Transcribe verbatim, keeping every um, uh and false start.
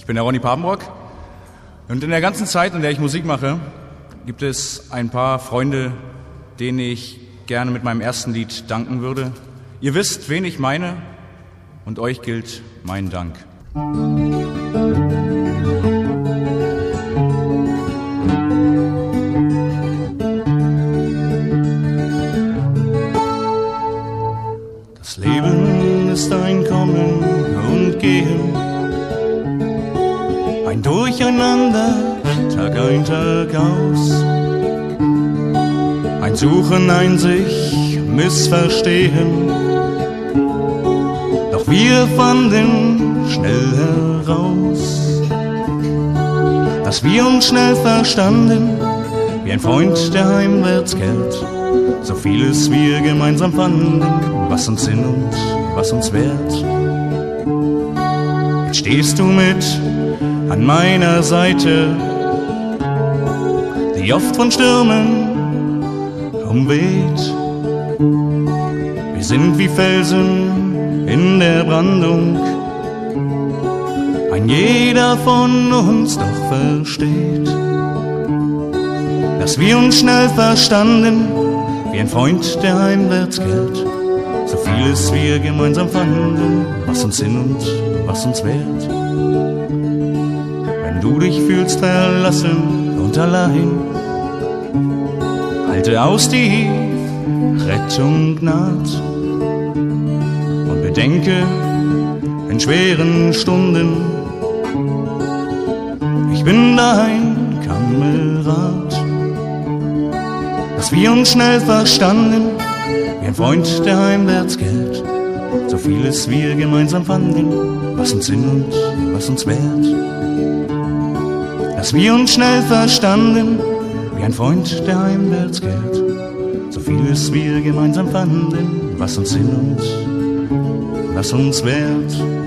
Ich bin der Ronny Papenbrock und in der ganzen Zeit, in der ich Musik mache, gibt es ein paar Freunde, denen ich gerne mit meinem ersten Lied danken würde. Ihr wisst, wen ich meine, und euch gilt mein Dank. Das Leben ist ein Kommen und Gehen, ein Durcheinander, Tag ein, Tag aus, ein Suchen, ein sich missverstehen. Doch wir fanden schnell heraus, dass wir uns schnell verstanden, wie ein Freund, der heimwärts kehrt. So vieles wir gemeinsam fanden, was uns Sinn und was uns wert. Jetzt stehst du mit an meiner Seite, die oft von Stürmen umweht. Wir sind wie Felsen in der Brandung, ein jeder von uns doch versteht, dass wir uns schnell verstanden, wie ein Freund, der heimwärts kehrt. So vieles wir gemeinsam fanden, was uns Sinn und was uns wert. Wenn du dich fühlst verlassen und allein, halte aus, die Rettung naht. Und bedenke in schweren Stunden, ich bin dein Kamerad. Dass wir uns schnell verstanden, wie ein Freund, der heimwärts kehrt. So vieles wir gemeinsam fanden, was uns Sinn und was uns wert. Dass wir uns schnell verstanden, wie ein Freund, der heimwärts kehrt. So vieles wir gemeinsam fanden, was uns Sinn und was uns wert.